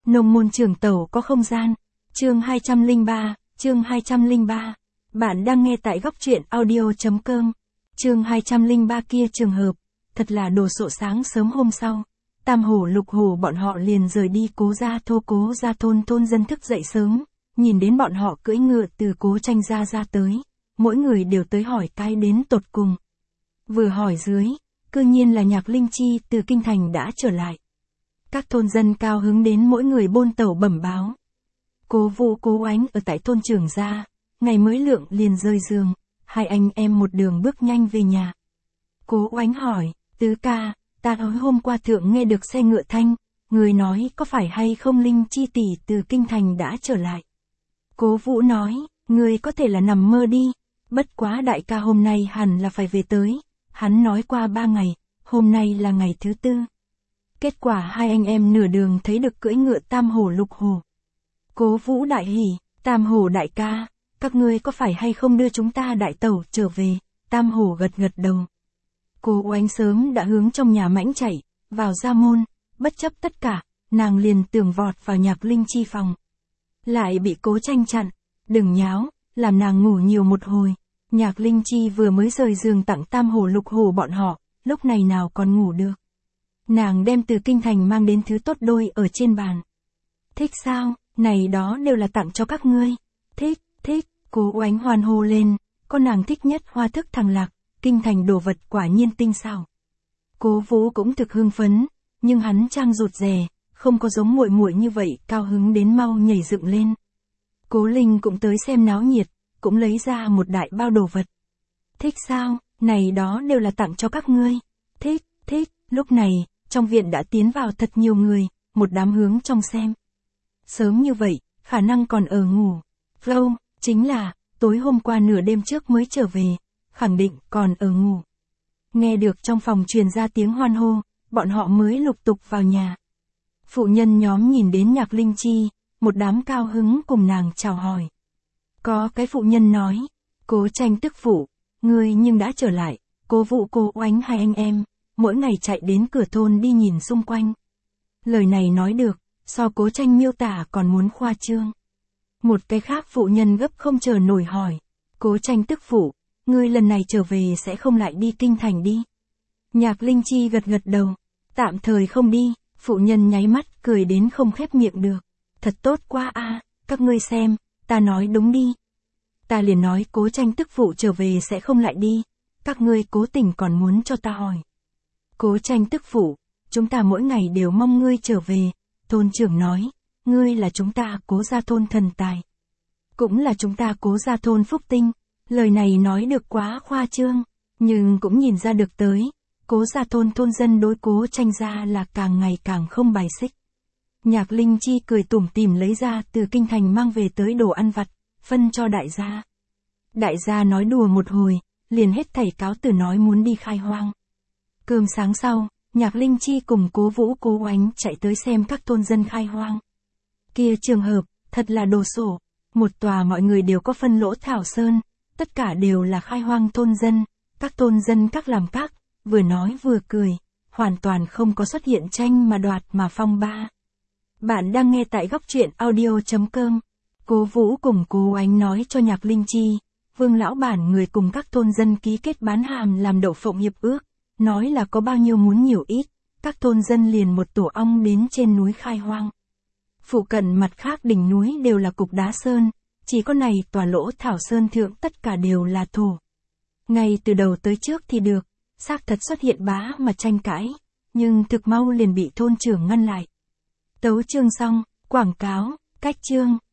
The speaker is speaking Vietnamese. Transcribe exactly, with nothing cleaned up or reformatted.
Nông môn trường tẩu có không gian. Chương hai trăm lẻ ba, chương hai trăm lẻ ba. Bạn đang nghe tại góc truyện audio.com. Chương hai trăm lẻ ba kia trường hợp, thật là đồ sộ. Sáng sớm hôm sau, Tam Hổ Lục Hổ bọn họ liền rời đi Cố gia thô. Cố gia thôn thôn dân thức dậy sớm, nhìn đến bọn họ cưỡi ngựa từ Cố Tranh gia ra tới, mỗi người đều tới hỏi cái đến tột cùng. Vừa hỏi dưới, cư nhiên là Nhạc Linh Chi từ kinh thành đã trở lại. Các thôn dân cao hứng đến mỗi người bôn tẩu bẩm báo. Cố Vũ Cố Oánh ở tại thôn trưởng gia, ngày mới lượng liền rơi giường, hai anh em một đường bước nhanh về nhà. Cố Oánh hỏi, tứ ca, ta tối hôm qua thượng nghe được xe ngựa thanh, người nói có phải hay không Linh Chi tỷ từ kinh thành đã trở lại. Cố Vũ nói, người có thể là nằm mơ đi, bất quá đại ca hôm nay hẳn là phải về tới, hắn nói qua ba ngày, hôm nay là ngày thứ tư. Kết quả hai anh em nửa đường thấy được cưỡi ngựa Tam Hổ Lục Hổ. Cố Vũ đại hỉ, Tam Hổ đại ca, các ngươi có phải hay không đưa chúng ta đại tẩu trở về? Tam Hổ gật gật đầu. Cố Oánh sớm đã hướng trong nhà mãnh chạy, vào ra môn, bất chấp tất cả, nàng liền tưởng vọt vào Nhạc Linh Chi phòng. Lại bị Cố Tranh chặn, đừng nháo, làm nàng ngủ nhiều một hồi. Nhạc Linh Chi vừa mới rời giường tặng Tam Hổ Lục Hổ bọn họ, lúc này nào còn ngủ được. Nàng đem từ kinh thành mang đến thứ tốt đôi ở trên bàn. Thích sao, này đó đều là tặng cho các ngươi. Thích, thích, Cố Oánh hoan hô lên, con nàng thích nhất hoa thức thằng Lạc, kinh thành đồ vật quả nhiên tinh xảo. Cố Vũ cũng thực hưng phấn, nhưng hắn trang rụt rè, không có giống muội muội như vậy cao hứng đến mau nhảy dựng lên. Cố Linh cũng tới xem náo nhiệt, cũng lấy ra một đại bao đồ vật. Thích sao, này đó đều là tặng cho các ngươi. Thích, thích, lúc này, trong viện đã tiến vào thật nhiều người, một đám hướng trong xem. Sớm như vậy, khả năng còn ở ngủ. Flow, chính là, tối hôm qua nửa đêm trước mới trở về, khẳng định còn ở ngủ. Nghe được trong phòng truyền ra tiếng hoan hô, bọn họ mới lục tục vào nhà. Phụ nhân nhóm nhìn đến Nhạc Linh Chi, một đám cao hứng cùng nàng chào hỏi. Có cái phụ nhân nói, Cố Tranh tức phụ, ngươi nhưng đã trở lại. Cố Vũ Cố Oánh hai anh em, mỗi ngày chạy đến cửa thôn đi nhìn xung quanh. Lời này nói được, so Cố Tranh miêu tả còn muốn khoa trương. Một cái khác phụ nhân gấp không chờ nổi hỏi, Cố Tranh tức phụ, ngươi lần này trở về sẽ không lại đi kinh thành đi. Nhạc Linh Chi gật gật đầu, tạm thời không đi. Phụ nhân nháy mắt cười đến không khép miệng được. Thật tốt quá a, các ngươi xem, ta nói đúng đi. Ta liền nói Cố Tranh tức phụ trở về sẽ không lại đi, các ngươi cố tình còn muốn cho ta hỏi. Cố Tranh tức phụ, chúng ta mỗi ngày đều mong ngươi trở về. Thôn trưởng nói, ngươi là chúng ta Cố gia thôn thần tài, cũng là chúng ta Cố gia thôn phúc tinh. Lời này nói được quá khoa trương, nhưng cũng nhìn ra được tới, Cố gia thôn thôn dân đối Cố Tranh gia là càng ngày càng không bài xích. Nhạc Linh Chi cười tủm tỉm lấy ra từ kinh thành mang về tới đồ ăn vặt, phân cho đại gia. Đại gia nói đùa một hồi, liền hết thảy cáo từ nói muốn đi khai hoang. Cơm sáng sau, Nhạc Linh Chi cùng Cố Vũ Cố Oánh chạy tới xem các thôn dân khai hoang. Kia trường hợp, thật là đồ sộ, một tòa mọi người đều có phân lỗ thảo sơn, tất cả đều là khai hoang thôn dân, các thôn dân các làm các, vừa nói vừa cười, hoàn toàn không có xuất hiện tranh mà đoạt mà phong ba. Bạn đang nghe tại góc truyện audio.com. Cố Vũ cùng Cố Oánh nói cho Nhạc Linh Chi, Vương lão bản người cùng các thôn dân ký kết bán hàm làm đậu phộng hiệp ước, nói là có bao nhiêu muốn nhiều ít, các thôn dân liền một tổ ong đến trên núi khai hoang. Phụ cận mặt khác đỉnh núi đều là cục đá sơn, chỉ có này tòa lỗ thảo sơn thượng tất cả đều là thổ. Ngay từ đầu tới trước thì được, xác thật xuất hiện bá mà tranh cãi, nhưng thực mau liền bị thôn trưởng ngăn lại. Tấu chương xong, quảng cáo, cách chương.